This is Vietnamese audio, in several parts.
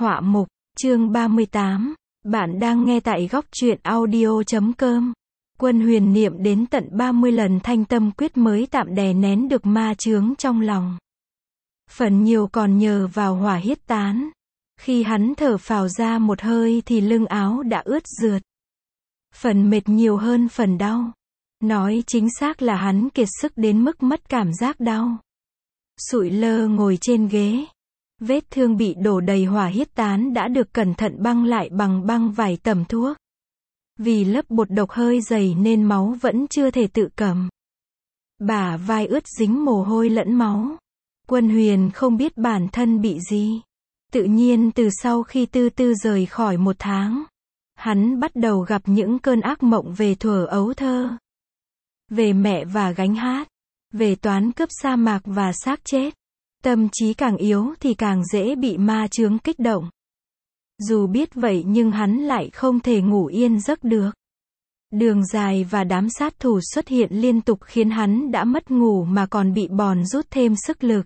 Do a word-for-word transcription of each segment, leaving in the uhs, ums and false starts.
Họa mục, chương ba mươi tám. Bạn đang nghe tại góc truyện audio chấm com. Quân Huyền niệm đến tận ba mươi lần thanh tâm quyết mới tạm đè nén được ma chướng trong lòng. Phần nhiều còn nhờ vào hỏa huyết tán. Khi hắn thở phào ra một hơi thì lưng áo đã ướt rượt. Phần mệt nhiều hơn phần đau. Nói chính xác là hắn kiệt sức đến mức mất cảm giác đau. Sụi lơ ngồi trên ghế. Vết thương bị đổ đầy hỏa huyết tán đã được cẩn thận băng lại bằng băng vải tẩm thuốc. Vì lớp bột độc hơi dày nên máu vẫn chưa thể tự cầm. Bả vai ướt dính mồ hôi lẫn máu. Quân Huyền không biết bản thân bị gì. Tự nhiên từ sau khi Tư Tư rời khỏi một tháng, hắn bắt đầu gặp những cơn ác mộng về thuở ấu thơ. Về mẹ và gánh hát. Về toán cướp sa mạc và xác chết. Tâm trí càng yếu thì càng dễ bị ma chướng kích động. Dù biết vậy nhưng hắn lại không thể ngủ yên giấc được. Đường dài và đám sát thủ xuất hiện liên tục khiến hắn đã mất ngủ mà còn bị bòn rút thêm sức lực.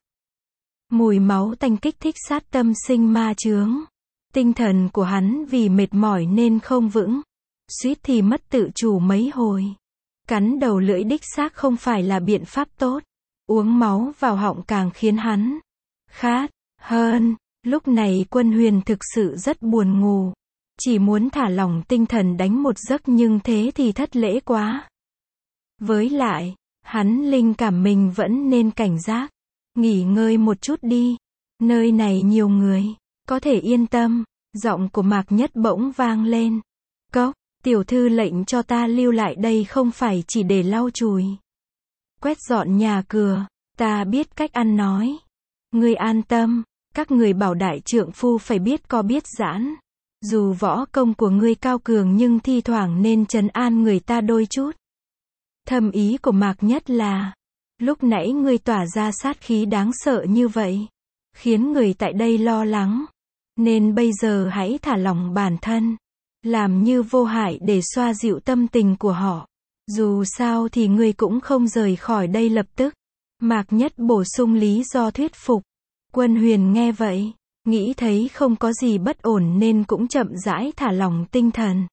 Mùi máu tanh kích thích sát tâm sinh ma chướng. Tinh thần của hắn vì mệt mỏi nên không vững. Suýt thì mất tự chủ mấy hồi. Cắn đầu lưỡi đích xác không phải là biện pháp tốt. Uống máu vào họng càng khiến hắn khát hơn. Lúc này Quân Huyền thực sự rất buồn ngủ. Chỉ muốn thả lỏng tinh thần đánh một giấc nhưng thế thì thất lễ quá. Với lại, hắn linh cảm mình vẫn nên cảnh giác. Nghỉ ngơi một chút đi. Nơi này nhiều người. Có thể yên tâm. Giọng của Mạc Nhất bỗng vang lên. Cốc, tiểu thư lệnh cho ta lưu lại đây không phải chỉ để lau chùi. Quét dọn nhà cửa. Ta biết cách ăn nói. Ngươi an tâm. Các người bảo đại trượng phu phải biết có biết giãn. Dù võ công của ngươi cao cường nhưng thi thoảng nên trấn an người ta đôi chút. Thâm ý của Mạc Nhất là, lúc nãy ngươi tỏa ra sát khí đáng sợ như vậy, khiến người tại đây lo lắng. Nên bây giờ hãy thả lỏng bản thân. Làm như vô hại để xoa dịu tâm tình của họ. Dù sao thì ngươi cũng không rời khỏi đây lập tức. Mạc Nhất bổ sung lý do thuyết phục. Quân Huyền nghe vậy, nghĩ thấy không có gì bất ổn nên cũng chậm rãi thả lỏng tinh thần.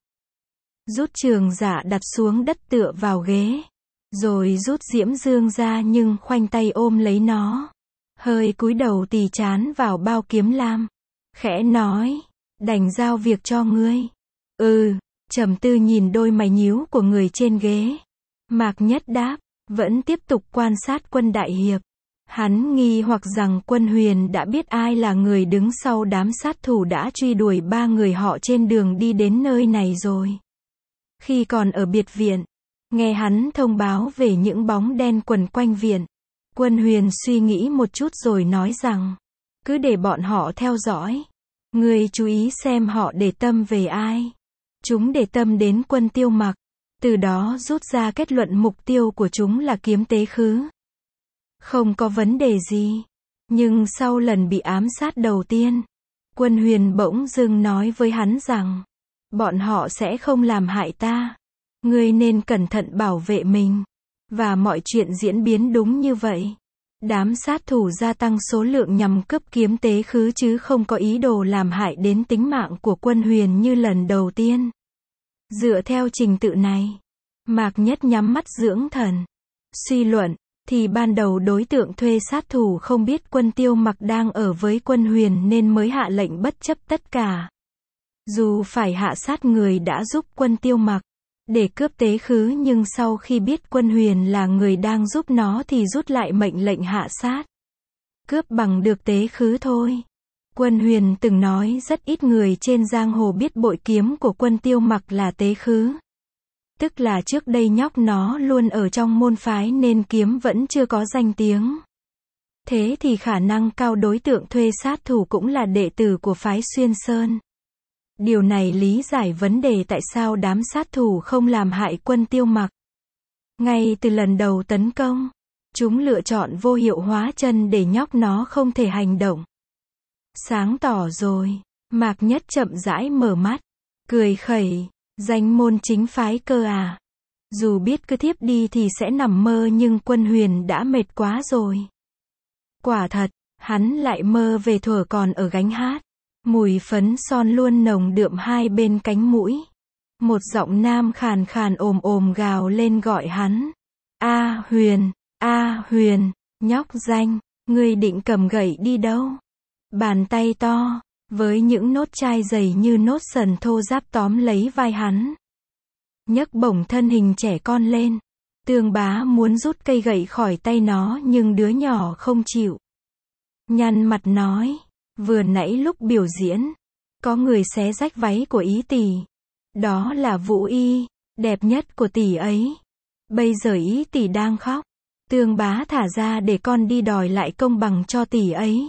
Rút trường giả đặt xuống đất tựa vào ghế. Rồi rút diễm dương ra nhưng khoanh tay ôm lấy nó. Hơi cúi đầu tì chán vào bao kiếm lam. Khẽ nói, đành giao việc cho ngươi. Ừ, trầm tư nhìn đôi mày nhíu của người trên ghế. Mạc Nhất đáp, vẫn tiếp tục quan sát Quân đại hiệp. Hắn nghi hoặc rằng Quân Huyền đã biết ai là người đứng sau đám sát thủ đã truy đuổi ba người họ trên đường đi đến nơi này rồi. Khi còn ở biệt viện, nghe hắn thông báo về những bóng đen quần quanh viện, Quân Huyền suy nghĩ một chút rồi nói rằng, cứ để bọn họ theo dõi. Ngươi chú ý xem họ để tâm về ai. Chúng để tâm đến Quân Tiêu Mặc. Từ đó rút ra kết luận mục tiêu của chúng là kiếm tế khứ. Không có vấn đề gì. Nhưng sau lần bị ám sát đầu tiên, Quân Huyền bỗng dưng nói với hắn rằng, bọn họ sẽ không làm hại ta. Ngươi nên cẩn thận bảo vệ mình. Và mọi chuyện diễn biến đúng như vậy. Đám sát thủ gia tăng số lượng nhằm cướp kiếm tế khứ chứ không có ý đồ làm hại đến tính mạng của Quân Huyền như lần đầu tiên. Dựa theo trình tự này, Mạc Nhất nhắm mắt dưỡng thần. Suy luận, thì ban đầu đối tượng thuê sát thủ không biết Quân Tiêu Mặc đang ở với Quân Huyền nên mới hạ lệnh bất chấp tất cả. Dù phải hạ sát người đã giúp Quân Tiêu Mặc để cướp tế khứ nhưng sau khi biết Quân Huyền là người đang giúp nó thì rút lại mệnh lệnh hạ sát. Cướp bằng được tế khứ thôi. Quân Huyền từng nói rất ít người trên giang hồ biết bội kiếm của Quân Tiêu Mặc là tế khứ. Tức là trước đây nhóc nó luôn ở trong môn phái nên kiếm vẫn chưa có danh tiếng. Thế thì khả năng cao đối tượng thuê sát thủ cũng là đệ tử của phái Xuyên Sơn. Điều này lý giải vấn đề tại sao đám sát thủ không làm hại Quân Tiêu Mặc. Ngay từ lần đầu tấn công, chúng lựa chọn vô hiệu hóa chân để nhóc nó không thể hành động. Sáng tỏ rồi. Mạc Nhất chậm rãi mở mắt, cười khẩy. Danh môn chính phái cơ à. Dù biết cứ tiếp đi thì sẽ nằm mơ nhưng Quân Huyền đã mệt quá rồi. Quả thật, hắn lại mơ về thuở còn ở gánh hát. Mùi phấn son luôn nồng đượm hai bên cánh mũi. Một giọng nam khàn khàn ồm ồm gào lên gọi hắn. A Huyền, A Huyền, nhóc danh, ngươi định cầm gậy đi đâu? Bàn tay to, với những nốt chai dày như nốt sần thô ráp tóm lấy vai hắn. Nhấc bổng thân hình trẻ con lên. Tương Bá muốn rút cây gậy khỏi tay nó nhưng đứa nhỏ không chịu. Nhăn mặt nói, vừa nãy lúc biểu diễn, có người xé rách váy của Ý tỷ. Đó là Vũ Y, đẹp nhất của tỷ ấy. Bây giờ Ý tỷ đang khóc. Tương Bá thả ra để con đi đòi lại công bằng cho tỷ ấy.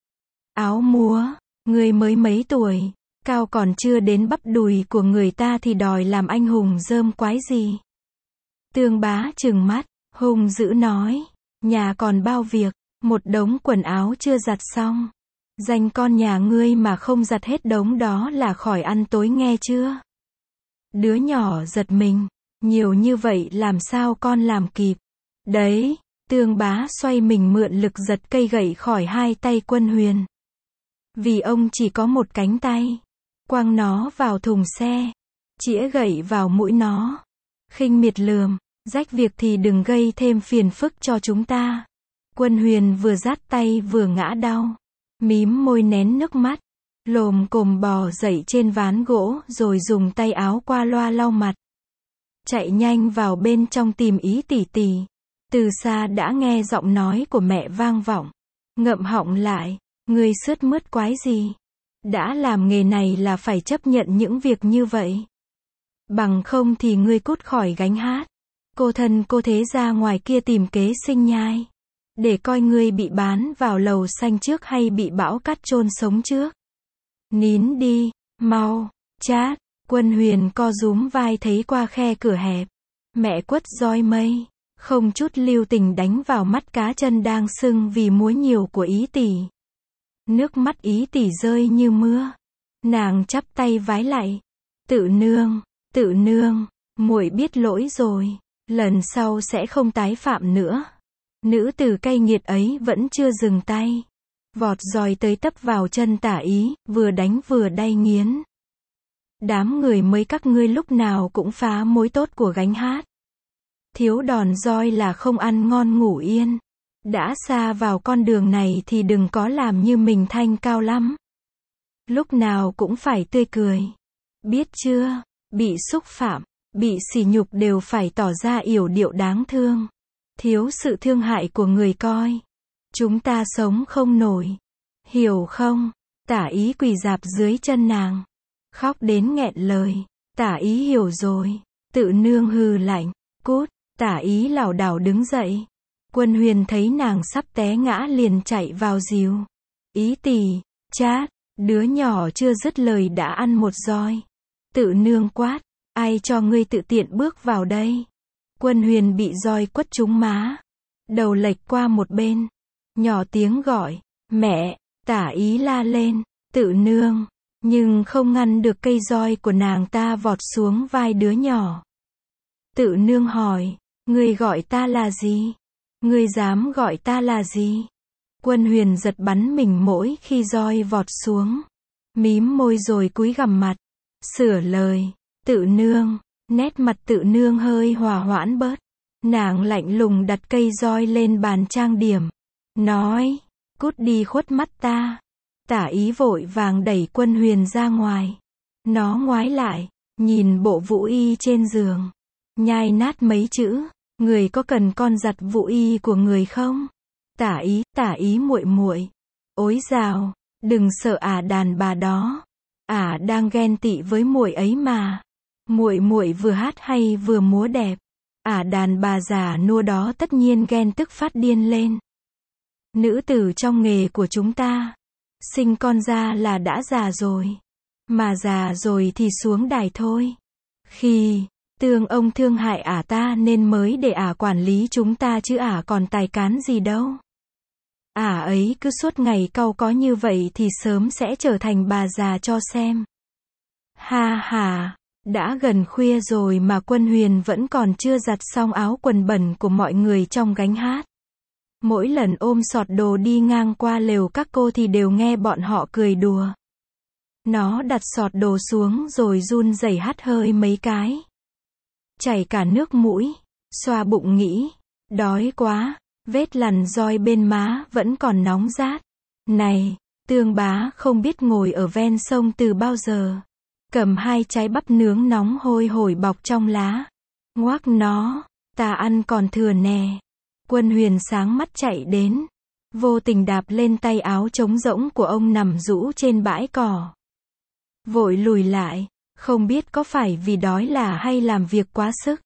Áo múa, ngươi mới mấy tuổi, cao còn chưa đến bắp đùi của người ta thì đòi làm anh hùng rơm quái gì. Tương Bá trừng mắt, hung dữ nói, nhà còn bao việc, một đống quần áo chưa giặt xong. Danh con nhà ngươi mà không giặt hết đống đó là khỏi ăn tối nghe chưa? Đứa nhỏ giật mình, nhiều như vậy làm sao con làm kịp? Đấy, Tương Bá xoay mình mượn lực giật cây gậy khỏi hai tay Quân Huyền. Vì ông chỉ có một cánh tay, quăng nó vào thùng xe, chĩa gậy vào mũi nó. Khinh miệt lườm, rách việc thì đừng gây thêm phiền phức cho chúng ta. Quân Huyền vừa rát tay vừa ngã đau, mím môi nén nước mắt, lồm cồm bò dậy trên ván gỗ rồi dùng tay áo qua loa lau mặt. Chạy nhanh vào bên trong tìm Ý tỷ tỷ. Từ xa đã nghe giọng nói của mẹ vang vọng. Ngậm họng lại, ngươi sướt mướt quái gì? Đã làm nghề này là phải chấp nhận những việc như vậy. Bằng không thì ngươi cút khỏi gánh hát. Cô thân cô thế ra ngoài kia tìm kế sinh nhai. Để coi ngươi bị bán vào lầu xanh trước hay bị bão cát chôn sống trước. Nín đi, mau, chát. Quân Huyền co rúm vai thấy qua khe cửa hẹp. Mẹ quất roi mây, không chút lưu tình đánh vào mắt cá chân đang sưng vì múa nhiều của Ý tỷ. Nước mắt Ý tỷ rơi như mưa. Nàng chắp tay vái lạy. Tự nương, tự nương, muội biết lỗi rồi, lần sau sẽ không tái phạm nữa. Nữ tử cay nghiệt ấy vẫn chưa dừng tay. Vọt roi tới tấp vào chân Tả Ý, vừa đánh vừa đay nghiến. Đám người mới các ngươi lúc nào cũng phá mối tốt của gánh hát. Thiếu đòn roi là không ăn ngon ngủ yên. Đã xa vào con đường này thì đừng có làm như mình thanh cao lắm. Lúc nào cũng phải tươi cười. Biết chưa, bị xúc phạm, bị sỉ nhục đều phải tỏ ra yểu điệu đáng thương. Thiếu sự thương hại của người coi. Chúng ta sống không nổi. Hiểu không? Tả Ý quỳ rạp dưới chân nàng. Khóc đến nghẹn lời. Tả Ý hiểu rồi. Tự nương hừ lạnh. Cút. Tả Ý lảo đảo đứng dậy. Quân Huyền thấy nàng sắp té ngã liền chạy vào dìu. Ý tỷ, chát. Đứa nhỏ chưa dứt lời đã ăn một roi. Tự nương quát. Ai cho ngươi tự tiện bước vào đây? Quân Huyền bị roi quất trúng má. Đầu lệch qua một bên. Nhỏ tiếng gọi. Mẹ. Tả Ý la lên. Tự nương. Nhưng không ngăn được cây roi của nàng ta vọt xuống vai đứa nhỏ. Tự nương hỏi. Ngươi gọi ta là gì? Ngươi dám gọi ta là gì? Quân Huyền giật bắn mình mỗi khi roi vọt xuống. Mím môi rồi cúi gằm mặt. Sửa lời. Tự nương. Nét mặt tự nương hơi hòa hoãn bớt. Nàng lạnh lùng đặt cây roi lên bàn trang điểm. Nói. Cút đi khuất mắt ta. Tả Ý vội vàng đẩy Quân Huyền ra ngoài. Nó ngoái lại. Nhìn bộ Vũ Y trên giường. Nhai nát mấy chữ. Người có cần con giặt Vũ Y của người không? Tả Ý, Tả Ý muội muội. Ối dào. Đừng sợ ả đàn bà đó. Ả đang ghen tị với muội ấy mà. Muội muội vừa hát hay vừa múa đẹp. Ả đàn bà già nua đó tất nhiên ghen tức phát điên lên. Nữ tử trong nghề của chúng ta, sinh con ra là đã già rồi. Mà già rồi thì xuống đài thôi. Khi tương ông thương hại ả ta nên mới để ả quản lý chúng ta chứ ả còn tài cán gì đâu. Ả ấy cứ suốt ngày cau có như vậy thì sớm sẽ trở thành bà già cho xem. Ha ha. Đã gần khuya rồi mà Quân Huyền vẫn còn chưa giặt xong áo quần bẩn của mọi người trong gánh hát. Mỗi lần ôm sọt đồ đi ngang qua lều các cô thì đều nghe bọn họ cười đùa. Nó đặt sọt đồ xuống rồi run rẩy hắt hơi mấy cái. Chảy cả nước mũi, xoa bụng nghĩ, đói quá, vết lằn roi bên má vẫn còn nóng rát. Này, Tương Bá không biết ngồi ở ven sông từ bao giờ. Cầm hai trái bắp nướng nóng hôi hổi bọc trong lá. Ngoác nó, ta ăn còn thừa nè. Quân Huyền sáng mắt chạy đến. Vô tình đạp lên tay áo trống rỗng của ông nằm rũ trên bãi cỏ. Vội lùi lại, không biết có phải vì đói là hay làm việc quá sức.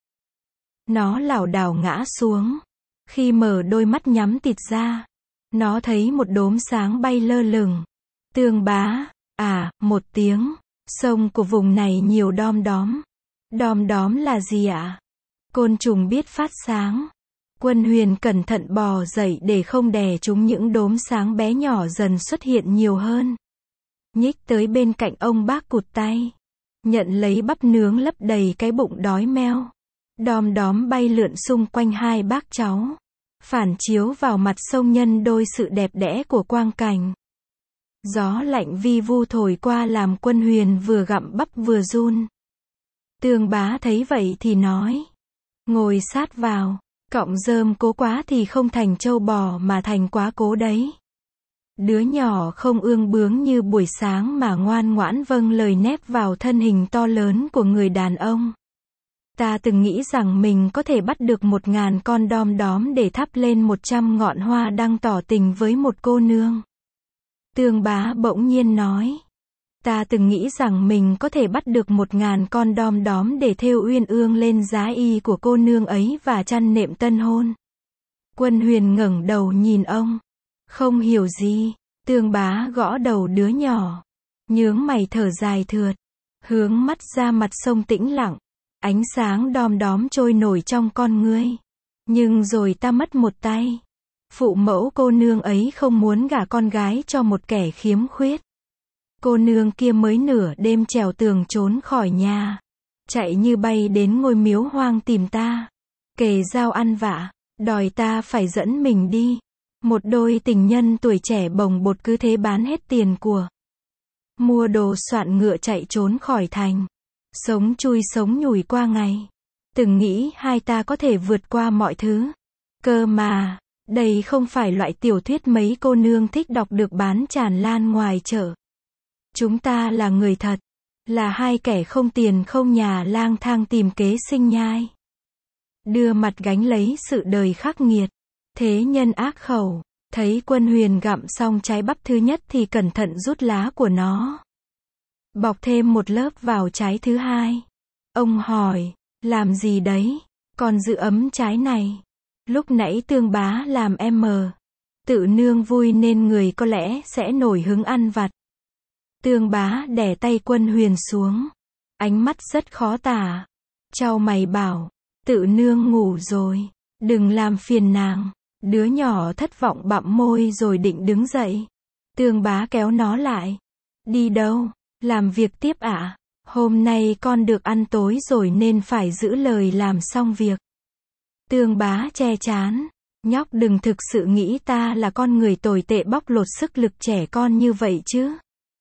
Nó lảo đảo ngã xuống. Khi mở đôi mắt nhắm tịt ra, nó thấy một đốm sáng bay lơ lửng. Tương Bá, à, một tiếng. Sông của vùng này nhiều đom đóm. Đom đóm là gì ạ? Côn trùng biết phát sáng. Quân Huyền cẩn thận bò dậy để không đè chúng những đốm sáng bé nhỏ dần xuất hiện nhiều hơn. Nhích tới bên cạnh ông bác cụt tay. Nhận lấy bắp nướng lấp đầy cái bụng đói meo. Đom đóm bay lượn xung quanh hai bác cháu. Phản chiếu vào mặt sông nhân đôi sự đẹp đẽ của quang cảnh. Gió lạnh vi vu thổi qua làm Quân Huyền vừa gặm bắp vừa run. Tương Bá thấy vậy thì nói. Ngồi sát vào, cọng rơm cố quá thì không thành trâu bò mà thành quá cố đấy. Đứa nhỏ không ương bướng như buổi sáng mà ngoan ngoãn vâng lời nép vào thân hình to lớn của người đàn ông. Ta từng nghĩ rằng mình có thể bắt được một ngàn con đom đóm để thắp lên một trăm ngọn hoa đăng tỏ tình với một cô nương. Tương Bá bỗng nhiên nói. Ta từng nghĩ rằng mình có thể bắt được một ngàn con đom đóm để thêu uyên ương lên giá y của cô nương ấy và chăn nệm tân hôn. Quân Huyền ngẩng đầu nhìn ông. Không hiểu gì. Tương Bá gõ đầu đứa nhỏ. Nhướng mày thở dài thượt. Hướng mắt ra mặt sông tĩnh lặng. Ánh sáng đom đóm trôi nổi trong con ngươi. Nhưng rồi ta mất một tay. Phụ mẫu cô nương ấy không muốn gả con gái cho một kẻ khiếm khuyết. Cô nương kia mới nửa đêm trèo tường trốn khỏi nhà. Chạy như bay đến ngôi miếu hoang tìm ta. Kề dao ăn vạ. Đòi ta phải dẫn mình đi. Một đôi tình nhân tuổi trẻ bồng bột cứ thế bán hết tiền của. Mua đồ soạn ngựa chạy trốn khỏi thành. Sống chui sống nhủi qua ngày. Từng nghĩ hai ta có thể vượt qua mọi thứ. Cơ mà, đây không phải loại tiểu thuyết mấy cô nương thích đọc được bán tràn lan ngoài chợ. Chúng ta là người thật. Là hai kẻ không tiền không nhà lang thang tìm kế sinh nhai. Đưa mặt gánh lấy sự đời khắc nghiệt. Thế nhân ác khẩu. Thấy Quân Huyền gặm xong trái bắp thứ nhất thì cẩn thận rút lá của nó. Bọc thêm một lớp vào trái thứ hai. Ông hỏi, làm gì đấy? Còn giữ ấm trái này. Lúc nãy Tương Bá làm em mờ. Tự nương vui nên người có lẽ sẽ nổi hứng ăn vặt. Tương Bá đè tay Quân Huyền xuống. Ánh mắt rất khó tả. Chau mày bảo, tự nương ngủ rồi. Đừng làm phiền nàng. Đứa nhỏ thất vọng bặm môi rồi định đứng dậy. Tương Bá kéo nó lại. Đi đâu? Làm việc tiếp ạ. À? Hôm nay con được ăn tối rồi nên phải giữ lời làm xong việc. Tương Bá che chán. Nhóc đừng thực sự nghĩ ta là con người tồi tệ bóc lột sức lực trẻ con như vậy chứ.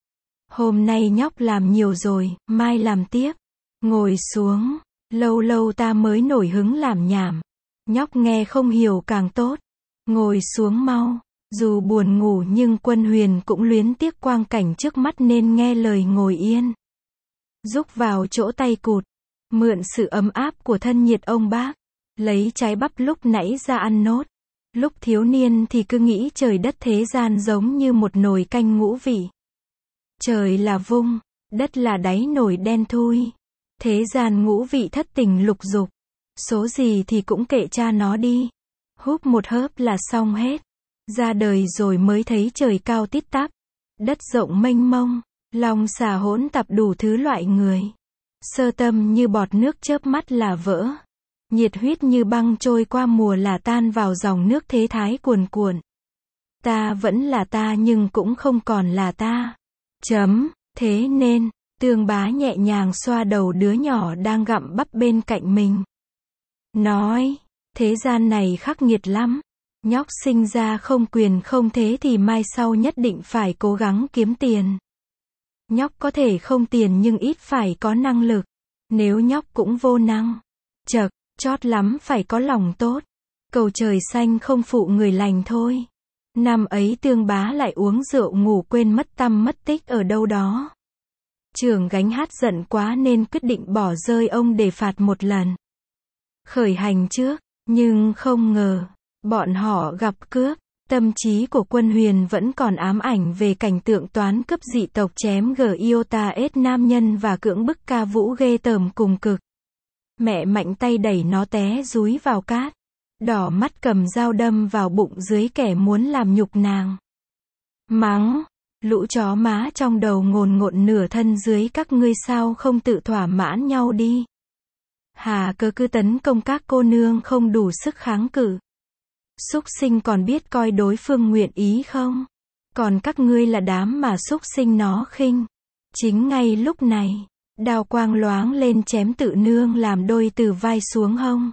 Hôm nay nhóc làm nhiều rồi, mai làm tiếp. Ngồi xuống. Lâu lâu ta mới nổi hứng làm nhảm. Nhóc nghe không hiểu càng tốt. Ngồi xuống mau. Dù buồn ngủ nhưng Quân Huyền cũng luyến tiếc quang cảnh trước mắt nên nghe lời ngồi yên. Rúc vào chỗ tay cụt. Mượn sự ấm áp của thân nhiệt ông bác. Lấy trái bắp lúc nãy ra ăn nốt. Lúc thiếu niên thì cứ nghĩ trời đất thế gian giống như một nồi canh ngũ vị. Trời là vung, đất là đáy nồi đen thui. Thế gian ngũ vị thất tình lục dục. Số gì thì cũng kệ cha nó đi. Húp một hớp là xong hết. Ra đời rồi mới thấy trời cao tít tắp. Đất rộng mênh mông. Long xà hỗn tạp đủ thứ loại người. Sơ tâm như bọt nước chớp mắt là vỡ. Nhiệt huyết như băng trôi qua mùa là tan vào dòng nước thế thái cuồn cuộn. Ta vẫn là ta nhưng cũng không còn là ta. Chấm. Thế nên, Tương Bá nhẹ nhàng xoa đầu đứa nhỏ đang gặm bắp bên cạnh mình. Nói, thế gian này khắc nghiệt lắm. Nhóc sinh ra không quyền không thế thì mai sau nhất định phải cố gắng kiếm tiền. Nhóc có thể không tiền nhưng ít phải có năng lực. Nếu nhóc cũng vô năng, chậc, chót lắm phải có lòng tốt. Cầu trời xanh không phụ người lành thôi. Năm ấy Tương Bá lại uống rượu ngủ quên mất tăm mất tích ở đâu đó. Trưởng gánh hát giận quá nên quyết định bỏ rơi ông để phạt một lần. Khởi hành trước, nhưng không ngờ, bọn họ gặp cướp. Tâm trí của Quân Huyền vẫn còn ám ảnh về cảnh tượng toán cướp dị tộc chém Giota S nam nhân và cưỡng bức ca vũ ghê tởm cùng cực. Mẹ mạnh tay đẩy nó té dúi vào cát. Đỏ mắt cầm dao đâm vào bụng dưới kẻ muốn làm nhục nàng. Mắng, lũ chó má trong đầu ngồn ngộn nửa thân dưới các ngươi sao không tự thỏa mãn nhau đi. Hà Cơ cứ tấn công các cô nương không đủ sức kháng cự. Súc sinh còn biết coi đối phương nguyện ý không? Còn các ngươi là đám mà súc sinh nó khinh. Chính ngay lúc này, đao quang loáng lên chém tự nương làm đôi từ vai xuống hông.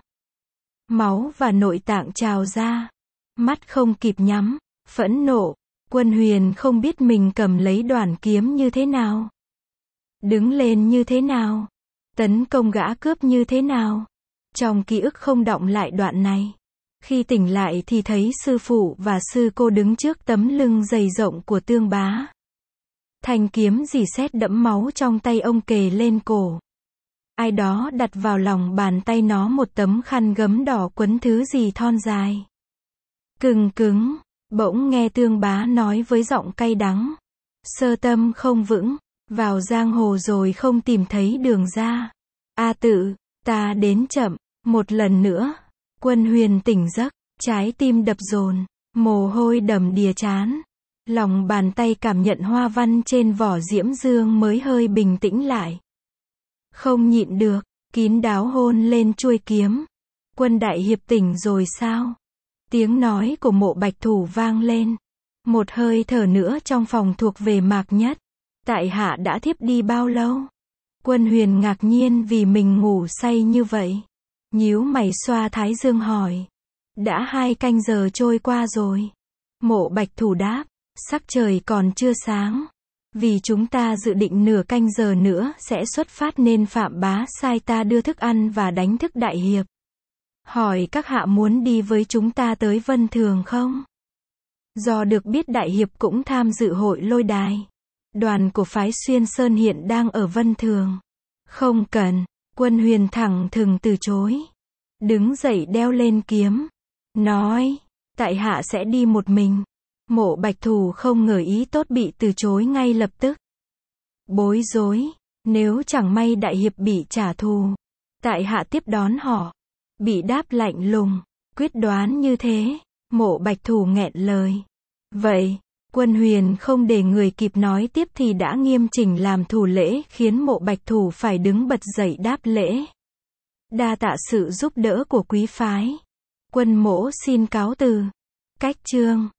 Máu và nội tạng trào ra. Mắt không kịp nhắm, phẫn nộ. Quân Huyền không biết mình cầm lấy đoản kiếm như thế nào. Đứng lên như thế nào. Tấn công gã cướp như thế nào. Trong ký ức không đọng lại đoạn này. Khi tỉnh lại thì thấy sư phụ và sư cô đứng trước tấm lưng dày rộng của Tương Bá. Thanh kiếm rỉ sét đẫm máu trong tay ông kề lên cổ. Ai đó đặt vào lòng bàn tay nó một tấm khăn gấm đỏ quấn thứ gì thon dài. Cứng cứng, bỗng nghe Tương Bá nói với giọng cay đắng. Sơ tâm không vững, vào giang hồ rồi không tìm thấy đường ra. A Tự, ta đến chậm, một lần nữa. Quân Huyền tỉnh giấc, trái tim đập dồn, mồ hôi đầm đìa trán. Lòng bàn tay cảm nhận hoa văn trên vỏ diễm dương mới hơi bình tĩnh lại. Không nhịn được, kín đáo hôn lên chuôi kiếm. Quân đại hiệp tỉnh rồi sao? Tiếng nói của Mộ Bạch Thủ vang lên. Một hơi thở nữa trong phòng thuộc về Mạc Nhất. Tại hạ đã thiếp đi bao lâu? Quân Huyền ngạc nhiên vì mình ngủ say như vậy. Nhíu mày xoa thái dương hỏi. Đã hai canh giờ trôi qua rồi. Mộ Bạch Thủ đáp. Sắc trời còn chưa sáng. Vì chúng ta dự định nửa canh giờ nữa sẽ xuất phát nên Phạm Bá sai ta đưa thức ăn và đánh thức đại hiệp. Hỏi các hạ muốn đi với chúng ta tới Vân Thường không? Do được biết đại hiệp cũng tham dự hội lôi đài. Đoàn của phái Xuyên Sơn hiện đang ở Vân Thường. Không cần. Quân Huyền thẳng thừng từ chối. Đứng dậy đeo lên kiếm. Nói. Tại hạ sẽ đi một mình. Mộ Bạch Thủ không ngờ ý tốt bị từ chối ngay lập tức. Bối rối. Nếu chẳng may đại hiệp bị trả thù. Tại hạ tiếp đón họ. Bị đáp lạnh lùng. Quyết đoán như thế. Mộ Bạch Thủ nghẹn lời. Vậy. Quân Huyền không để người kịp nói tiếp thì đã nghiêm chỉnh làm thủ lễ khiến Mộ Bạch Thủ phải đứng bật dậy đáp lễ. Đa tạ sự giúp đỡ của quý phái. Quân mỗ xin cáo từ. Cách chương.